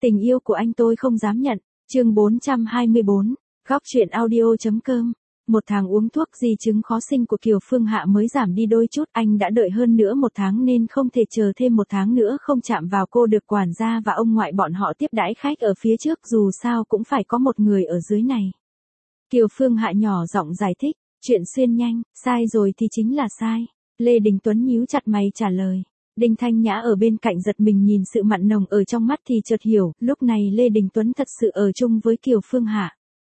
Tình yêu của anh tôi không dám nhận. Chương 424, góc truyện audio.com. Một tháng uống thuốc di chứng khó sinh của Kiều Phương Hạ mới giảm đi đôi chút, anh đã đợi hơn nữa một tháng nên không thể chờ thêm một tháng nữa không chạm vào cô được quản gia và ông ngoại bọn họ tiếp đãi khách ở phía trước, dù sao cũng phải có một người ở dưới này. Kiều Phương Hạ nhỏ giọng giải thích, chuyện xuyên nhanh, sai rồi thì chính là sai. Lê Đình Tuấn nhíu chặt mày trả lời. Đinh Thanh Nhã ở bên cạnh giật mình nhìn sự mặn nồng ở trong mắt thì chợt hiểu, lúc này Lê Đình Tuấn thật sự ở chung với Kiều Phương Hạ.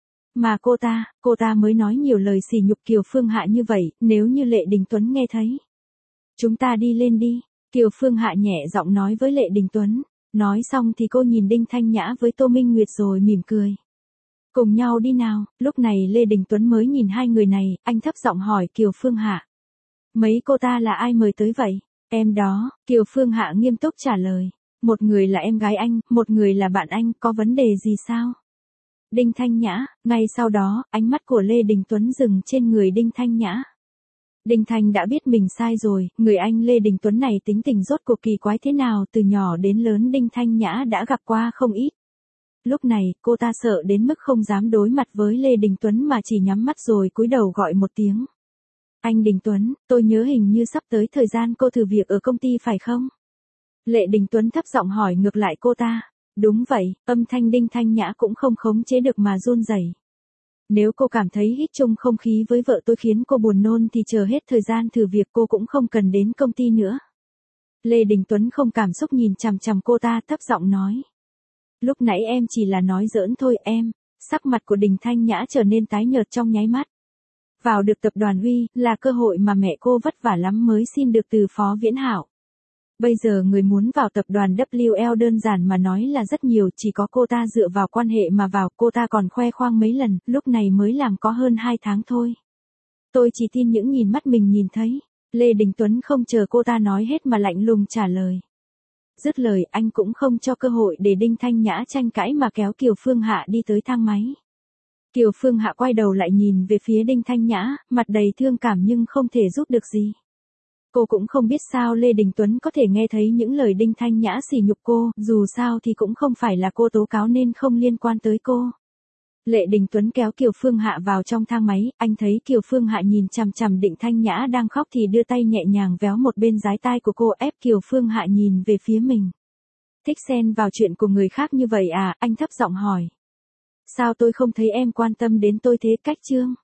Mà cô ta mới nói nhiều lời sỉ nhục Kiều Phương Hạ như vậy, nếu như Lê Đình Tuấn nghe thấy. Chúng ta đi lên đi, Kiều Phương Hạ nhẹ giọng nói với Lê Đình Tuấn. Nói xong thì cô nhìn Đinh Thanh Nhã với Tô Minh Nguyệt rồi mỉm cười. Cùng nhau đi nào, lúc này Lê Đình Tuấn mới nhìn hai người này, anh thấp giọng hỏi Kiều Phương Hạ. Mấy cô ta là ai mời tới vậy? Em đó, Kiều Phương Hạ nghiêm túc trả lời. Một người là em gái anh, một người là bạn anh, có vấn đề gì sao? Đinh Thanh Nhã, ngay sau đó, ánh mắt của Lê Đình Tuấn dừng trên người Đinh Thanh Nhã. Đinh Thanh đã biết mình sai rồi, người anh Lê Đình Tuấn này tính tình rốt cuộc kỳ quái thế nào, từ nhỏ đến lớn Đinh Thanh Nhã đã gặp qua không ít. Lúc này, cô ta sợ đến mức không dám đối mặt với Lê Đình Tuấn mà chỉ nhắm mắt rồi cúi đầu gọi một tiếng. Anh Đình Tuấn, tôi nhớ hình như sắp tới thời gian cô thử việc ở công ty phải không? Lê Đình Tuấn thấp giọng hỏi ngược lại cô ta. Đúng vậy, âm thanh Đinh Thanh Nhã cũng không khống chế được mà run rẩy. Nếu cô cảm thấy hít chung không khí với vợ tôi khiến cô buồn nôn thì chờ hết thời gian thử việc cô cũng không cần đến công ty nữa. Lê Đình Tuấn không cảm xúc nhìn chằm chằm cô ta thấp giọng nói. Lúc nãy em chỉ là nói giỡn thôi em. Sắc mặt của Đinh Thanh Nhã trở nên tái nhợt trong nháy mắt. Vào được tập đoàn Huy là cơ hội mà mẹ cô vất vả lắm mới xin được từ Phó Viễn Hạo. Bây giờ người muốn vào tập đoàn WL đơn giản mà nói là rất nhiều, chỉ có cô ta dựa vào quan hệ mà vào, cô ta còn khoe khoang mấy lần, lúc này mới làm có hơn 2 tháng thôi. Tôi chỉ tin những nhìn mắt mình nhìn thấy. Lê Đình Tuấn không chờ cô ta nói hết mà lạnh lùng trả lời. Dứt lời anh cũng không cho cơ hội để Đinh Thanh Nhã tranh cãi mà kéo Kiều Phương Hạ đi tới thang máy. Kiều Phương Hạ quay đầu lại nhìn về phía Đinh Thanh Nhã, mặt đầy thương cảm nhưng không thể giúp được gì. Cô cũng không biết sao Lê Đình Tuấn có thể nghe thấy những lời Đinh Thanh Nhã sỉ nhục cô, dù sao thì cũng không phải là cô tố cáo nên không liên quan tới cô. Lê Đình Tuấn kéo Kiều Phương Hạ vào trong thang máy, anh thấy Kiều Phương Hạ nhìn chằm chằm Đinh Thanh Nhã đang khóc thì đưa tay nhẹ nhàng véo một bên dái tai của cô ép Kiều Phương Hạ nhìn về phía mình. Thích xen vào chuyện của người khác như vậy à, anh thấp giọng hỏi. Sao tôi không thấy em quan tâm đến tôi thế? Cách Trương.